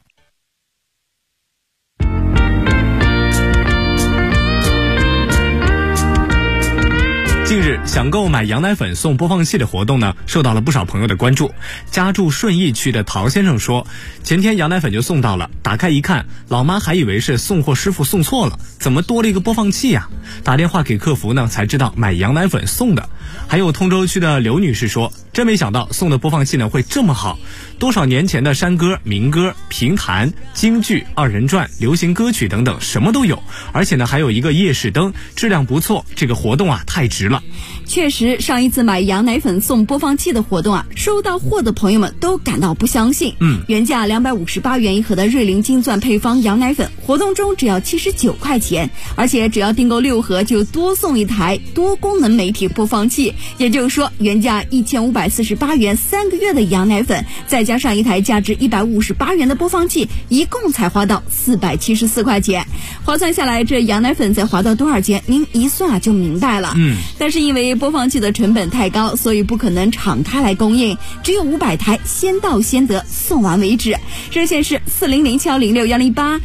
近日，想购买羊奶粉送播放器的活动呢，受到了不少朋友的关注。家住顺义区的陶先生说，前天羊奶粉就送到了，打开一看，老妈还以为是送货师傅送错了，怎么多了一个播放器呀？打电话给客服呢，才知道买羊奶粉送的。还有通州区的刘女士说，真没想到送的播放器呢会这么好，多少年前的山歌、民歌、评弹、京剧、二人转、流行歌曲等等，什么都有，而且呢还有一个夜视灯，质量不错，这个活动啊太值了。 确实，上一次买羊奶粉送播放器的活动啊，收到货的朋友们都感到不相信。原价258元一盒的瑞麟金钻配方羊奶粉，活动中只要79块钱，而且只要订购6盒就多送一台多功能媒体播放器。也就是说，原价1548元3个月的羊奶粉，再加上一台价值158元的播放器，一共才花到474块钱。划算下来，这羊奶粉才划到多少钱？您一算啊就明白了。但是因为播放器的成本太高，所以不可能敞开来供应，只有500台，先到先得，送完为止。热线是4007106108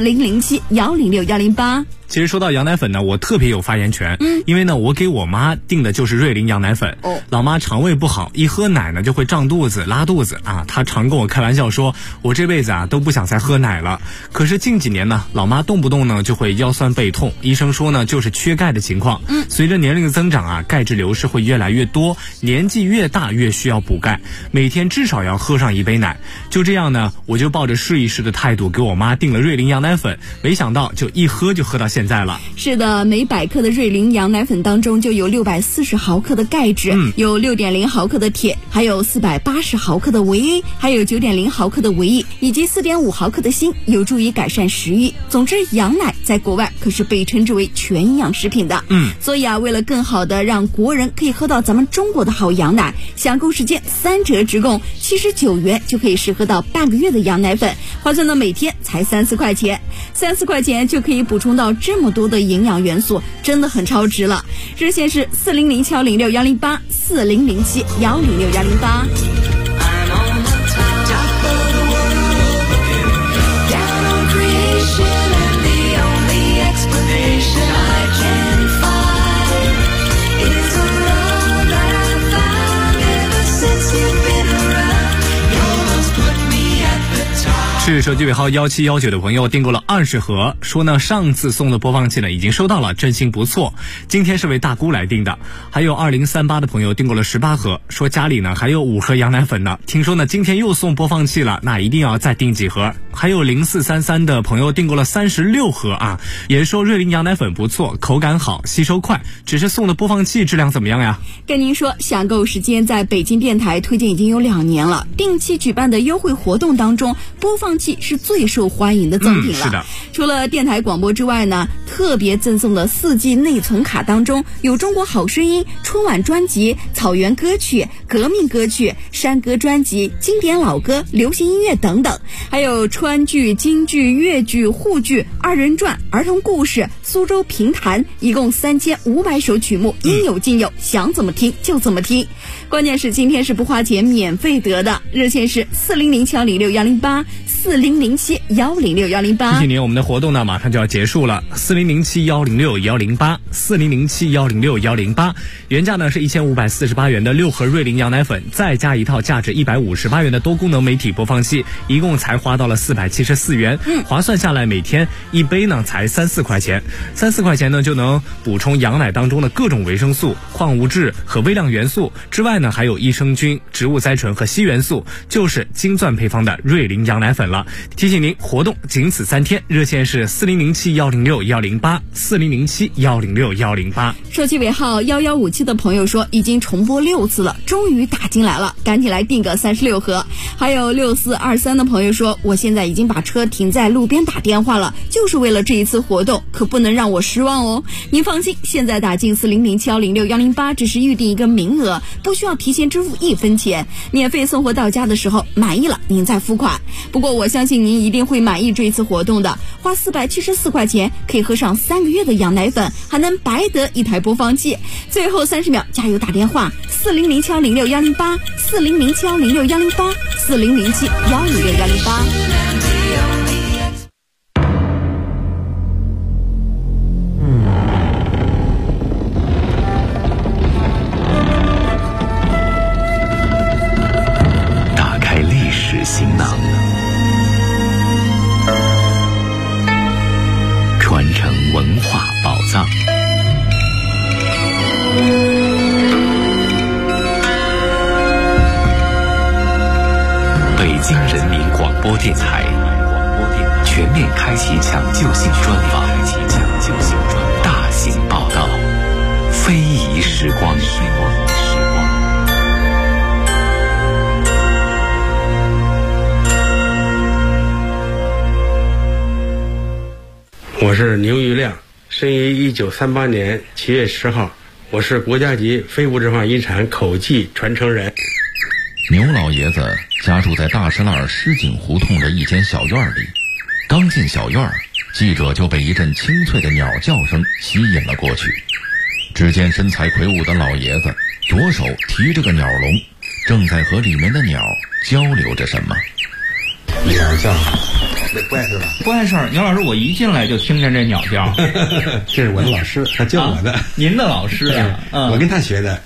4007106108。 其实说到羊奶粉呢，我特别有发言权。因为呢，我给我妈订的就是瑞麟羊奶粉。老妈肠胃不好，一喝奶呢就会胀肚子、拉肚子啊。她常跟我开玩笑说，我这辈子啊都不想再喝奶了。可是近几年呢，老妈动不动呢就会腰酸背痛，医生说呢就是缺钙的情况。随着年龄的增长啊，钙质流失会越来越多，年纪越大越需要补钙，每天至少要喝上1杯奶。就这样呢，我就抱着试一试的态度给我妈订了瑞麟羊奶粉，没想到就一喝就喝到现在了。 是的，每100克的瑞麟羊奶粉当中就有640毫克的钙质，有6.0毫克的铁，还有480毫克的维 A， 还有9.0毫克的维 E， 以及4.5毫克的锌，有助于改善食欲。总之，羊奶在国外可是被称之为全营养食品的。所以啊，为了更好的让国人可以喝到咱们中国的好羊奶，享购时间3折直供，79元就可以试喝到半个月的羊奶粉，划算到每天才34块钱，34块钱就可以补充到这么多的营养元素，真的很超值了。热线是4007106108 4007106108。 是手机尾号1719的朋友订购了20盒，说呢上次送的播放器呢已经收到了，真心不错。今天是为大姑来订的。还有2038的朋友订购了18盒，说家里呢还有5盒羊奶粉呢，听说呢今天又送播放器了，那一定要再订几盒。还有0433的朋友订购了36盒啊，也说瑞麟羊奶粉不错，口感好，吸收快，只是送的播放器质量怎么样呀？ 跟您说，享购时间在北京电台推荐已经有2年了，定期举办的优惠活动当中，播放器是最受欢迎的赠品了。 是的， 除了电台广播之外呢，特别赠送的4G 内存卡当中有中国好声音、春晚专辑、草原歌曲、革命歌曲、山歌专辑、经典老歌、流行音乐等等，还有川剧、京剧、粤剧、沪剧、二人转、儿童故事、苏州评弹，一共3500首曲目，应有尽有，想怎么听就怎么听。关键是今天是不花钱，免费得的。热线是4007106108 4007106108。 提醒您，我们的活动呢马上就要结束了，4007106108 4007106108。原价呢是1548元的6盒瑞麟羊奶粉，再加一套价值158元的多功能媒体播放器，一共才花到了474元。划算下来每天一杯呢才3-4块钱，3-4块钱呢就能补充羊奶当中的各种维生素、矿物质和微量元素，之外呢还有益生菌、植物甾醇和硒元素，就是金钻配方的瑞麟羊奶粉了。提醒您， 活动仅此3天，热线是4007-106-108，4007-106-108。 手机尾号1157的朋友说，已经重播6次了，终于打进来了，赶紧来订个36盒。还有6423的朋友说，我现在已经把车停在路边打电话了，就是为了这一次活动，可不能让我失望哦。您放心，现在打进4007-106-108只是预定一个名额，不需要提前支付1分钱，免费送货到家的时候满意了您再付款。不过我相信您一定会满意这一次活动的，花474块钱可以喝上3个月的羊奶粉，还能白得1台播放器。最后30秒加油打电话，4007-106-108，4007-106-108，4007-106-108。 打开历史行囊，传承文化宝藏。北京人民广播电台全面开启抢救性专访，大型报道，非遗时光。 我是牛玉亮，生于1938年7月10号，我是国家级非物质文化遗产口技传承人。 牛老爷子家住在大石栏狮井胡同的一间小院里，刚进小院，记者就被一阵清脆的鸟叫声吸引了过去。只见身材魁梧的老爷子左手提着个鸟笼，正在和里面的鸟交流着什么。 鸟叫不碍事吧？ 不碍事儿，牛老师，我一进来就听见这鸟叫。 这是我的老师，他教我的。 您的老师啊？ 我跟他学的。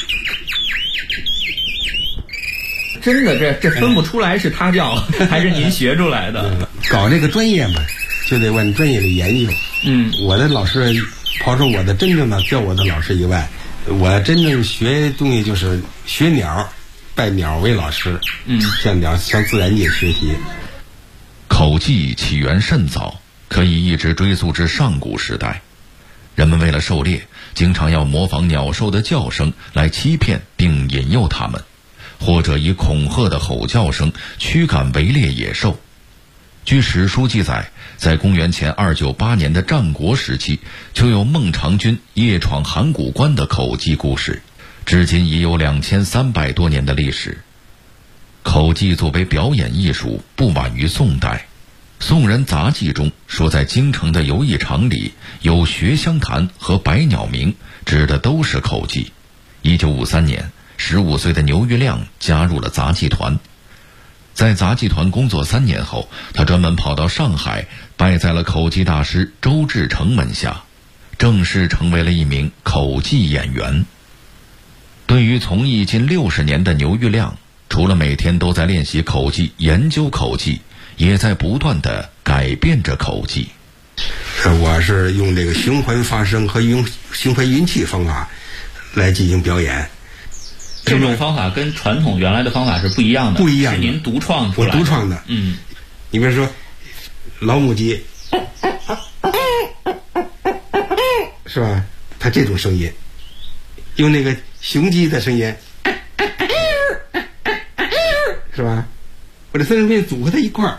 真的，这分不出来是他教还是您学出来的。 搞这个专业嘛，就得往专业里研究。我的老师，刨出我的真正的教我的老师以外，我真正学东西就是学鸟，拜鸟为老师。向自然界学习。 口技起源甚早，可以一直追溯至上古时代。人们为了狩猎，经常要模仿鸟兽的叫声来欺骗并引诱它们，或者以恐吓的吼叫声驱赶围猎野兽。据史书记载，在公元前298年的战国时期，就有孟尝君夜闯函谷关的口技故事，至今已有2300多年的历史。口技作为表演艺术，不晚于宋代。宋人杂记中说，在京城的游艺场里有学香坛和百鸟鸣，指的都是口技。1953年，15岁的牛玉亮加入了杂技团。在杂技团工作3年后，他专门跑到上海，拜在了口技大师周志成门下，正式成为了一名口技演员。对于从艺近60年的牛玉亮，除了每天都在练习口技、研究口技，也在不断地改变着口技。 我是用这个循环发声和用循环运气方法来进行表演。 这种方法跟传统原来的方法是不一样的， 不一样的， 是您独创出来的。 我独创的。你比如说老母鸡，是吧？它这种声音，用那个雄鸡的声音，是吧？我这3声音组合在一块儿，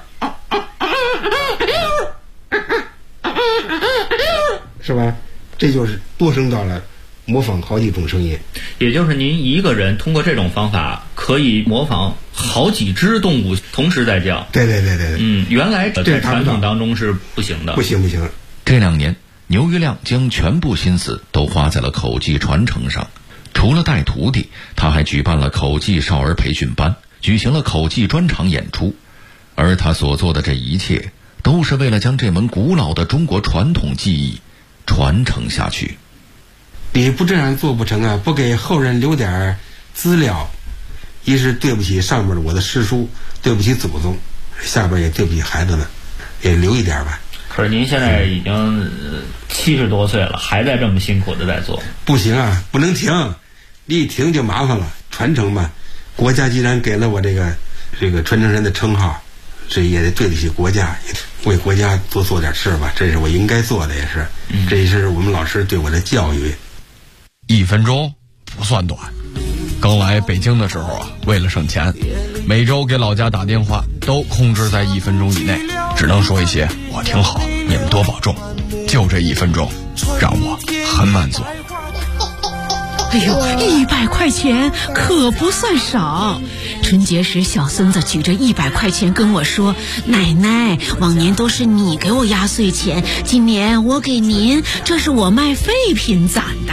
是吧？这就是多声道了，模仿好几种声音。 也就是您一个人通过这种方法可以模仿好几只动物同时在叫。 对。 原来在传统当中是不行的。 不行。 这2年，牛玉亮将全部心思都花在了口技传承上。除了带徒弟，他还举办了口技少儿培训班，举行了口技专场演出。而他所做的这一切，都是为了将这门古老的中国传统技艺传承下去。 你不这样做不成啊！不给后人留点资料，一是对不起上面我的师叔，对不起祖宗，下边也对不起孩子们，也留一点吧。 可是您现在已经70多岁了，还在这么辛苦的在做。 不行啊，不能停，你一停就麻烦了。传承嘛，国家既然给了我这个传承人的称号， 这也得对得起国家，为国家多做点事吧，这是我应该做的，也是，这也是我们老师对我的教育。 1分钟不算短。刚来北京的时候啊，为了省钱，每周给老家打电话都控制在1分钟以内，只能说一些我挺好，你们多保重。就这1分钟，让我很满足。 哎呦，100块钱可不算少。春节时，小孙子举着100块钱跟我说：“奶奶，往年都是你给我压岁钱，今年我给您，这是我卖废品攒的。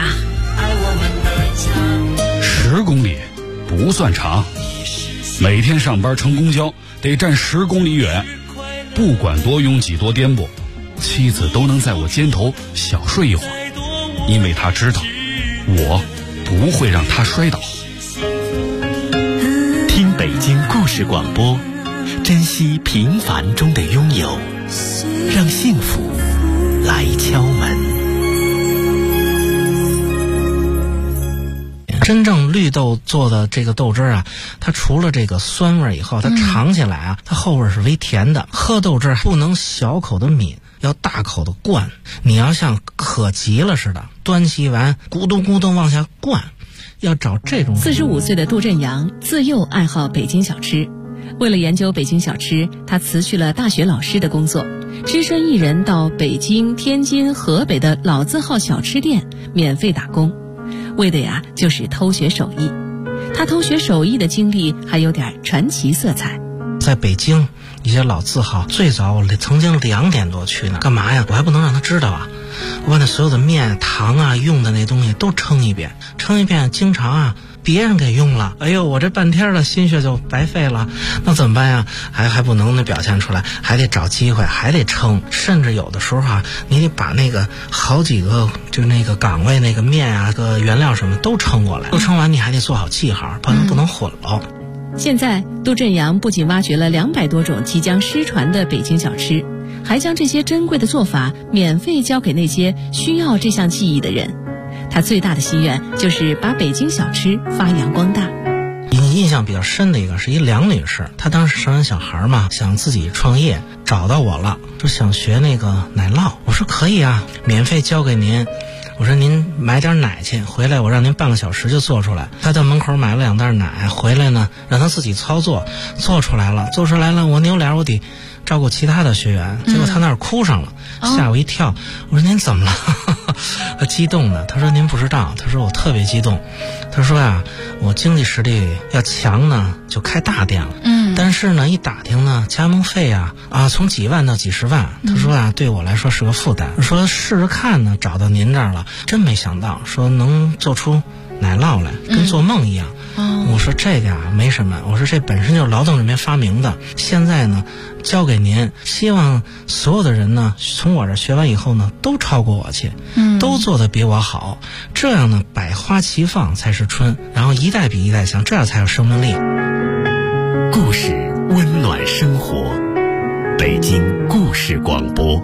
”10公里不算长，每天上班乘公交得站10公里远，不管多拥挤多颠簸，妻子都能在我肩头小睡一会儿，因为她知道我不会让她摔倒。 听北京故事广播，珍惜平凡中的拥有，让幸福来敲门。 真正绿豆做的这个豆汁啊，它除了这个酸味以后，它尝起来啊，它后味是微甜的。喝豆汁不能小口的抿，要大口的灌。你要像渴急了似的，端起碗咕咚咕咚往下灌，要找这种。 45岁的杜振阳自幼爱好北京小吃，为了研究北京小吃，他辞去了大学老师的工作，只身一人到北京、天津、河北的老字号小吃店免费打工。为的呀，就是偷学手艺。他偷学手艺的经历还有点传奇色彩。 在北京一些老字号，最早我曾经2点多去呢，干嘛呀？我还不能让他知道啊！我把那所有的面、糖啊、用的那东西都称一遍，经常啊别人给用了，哎呦，我这半天的心血就白费了，那怎么办呀？还不能表现出来，还得找机会，还得称，甚至有的时候啊，你得把那个好几个就那个岗位那个面啊、个原料什么都称过来，都称完你还得做好记号，不能混了。 现在杜振阳不仅挖掘了200多种即将失传的北京小吃，还将这些珍贵的做法免费教给那些需要这项技艺的人。他最大的心愿就是把北京小吃发扬光大。 印象比较深的一个是一梁女士，她当时生完小孩嘛，想自己创业，找到我了，说想学那个奶酪。我说可以啊，免费教给您。我说您买点奶去，回来我让您半个小时就做出来。他在门口买了2袋奶，回来呢让他自己操作，做出来了。我扭脸我得照顾其他的学员，结果他那儿哭上了，吓我一跳。我说您怎么了？他激动的，他说您不知道，他说我特别激动。他说啊，我经济实力要强呢，就开大店了。但是呢，一打听呢，加盟费啊从几万到几十万。他说啊，对我来说是个负担。我说试试看呢，找到您这儿了，真没想到，说能做出奶酪来，跟做梦一样。我说这个啊没什么，我说这本身就是劳动人民发明的，现在呢交给您，希望所有的人呢从我这学完以后呢都超过我去，都做得比我好，这样呢百花齐放才是春，然后一代比一代强，这样才有生命力。 故事温暖生活，北京故事广播。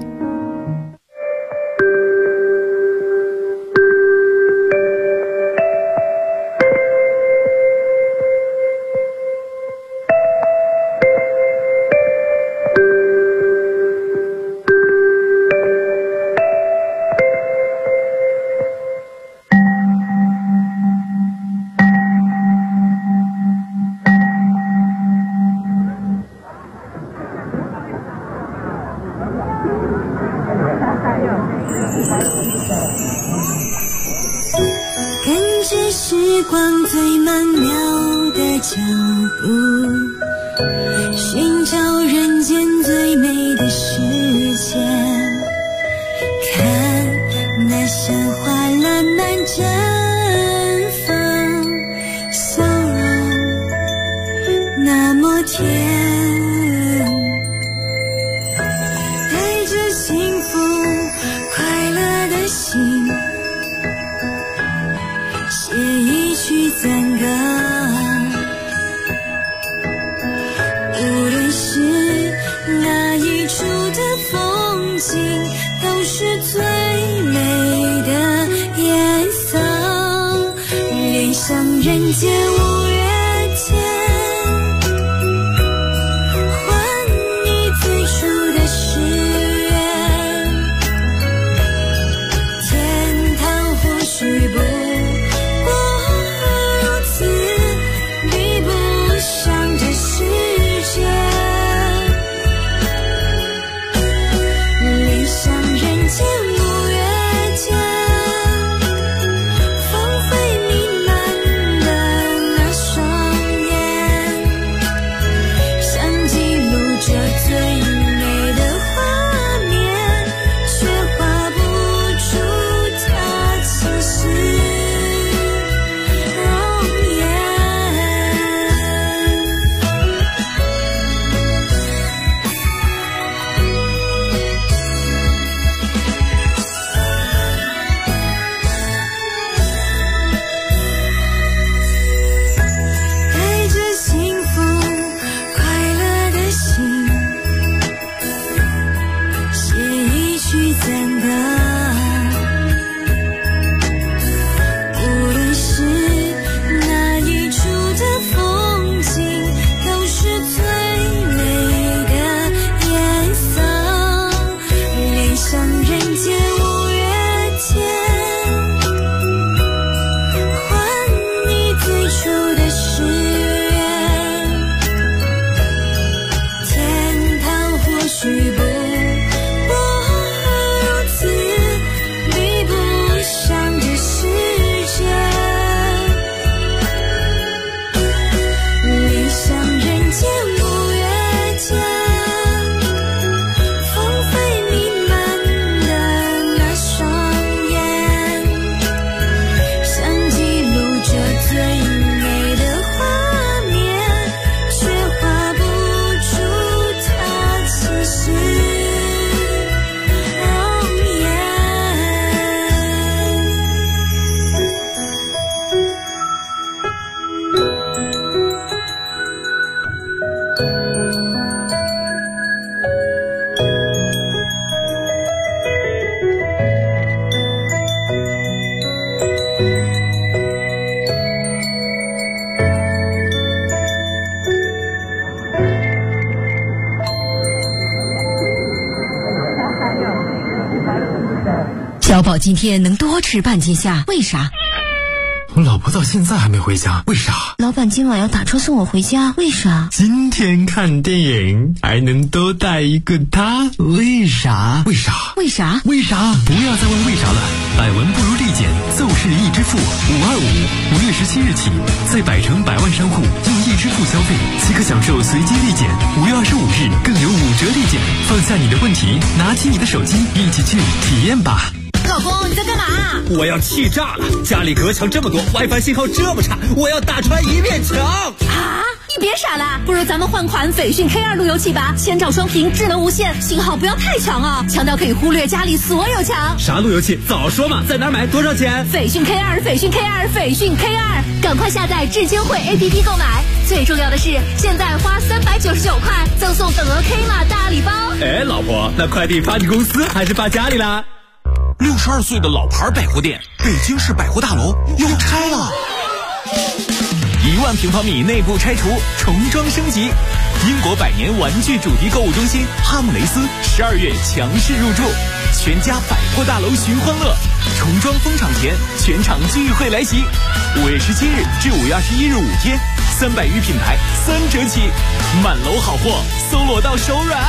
人间五月天，欢小宝今天能多吃半斤虾，为啥？ 我老婆到现在还没回家，为啥？ 老板今晚要打车送我回家，为啥？ 今天看电影还能多带一个他，为啥？为啥？ 为啥？ 为啥？不要再问为啥了，百闻不如立减，奏事一支付525，5月17日起，在百城百万商户用一支付消费即可享受随机立减，5月25日更有5折立减。放下你的问题，拿起你的手机，一起去体验吧。 老公，你在干嘛？ 我要气炸了！家里隔墙这么多 ，WiFi 信号这么差，我要打穿一面墙！ 啊！你别傻了，不如咱们换款斐讯 K2 路由器吧，千兆双频，智能无线，信号不要太强啊，强到可以忽略家里所有墙。 啥路由器？早说嘛！在哪儿买？多少钱？ 斐讯 K2，斐讯 K2，斐讯 K2，赶快下载智金汇 APP 购买。最重要的是，现在花399块赠送等额 K 码大礼包。 哎，老婆，那快递发你公司还是发家里啦 ？62岁的老牌百货店，北京市百货大楼又拆了 ，1万平方米内部拆除，重装升级。英国百年玩具主题购物中心哈姆雷斯12月强势入驻，全家百货大楼寻欢乐，重装封场前全场聚会来袭。5月17日至5月21日5天，300余品牌3折起，满楼好货，搜罗到手软。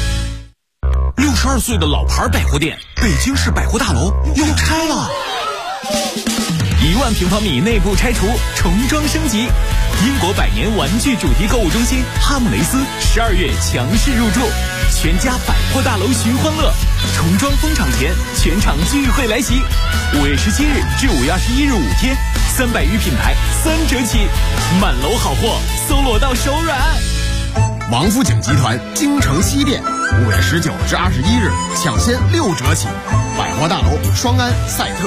62岁的老牌百货店，北京市百货大楼又拆了 ，1万平方米内部拆除，重装升级。英国百年玩具主题购物中心哈姆雷斯12月强势入驻，全家百货大楼寻欢乐，重装封场前全场聚会来袭。5月17日至5月21日5天，300余品牌3折起，满楼好货，搜罗到手软。 王府井集团京城西店5月19至21日抢先6折起，百货大楼双安赛特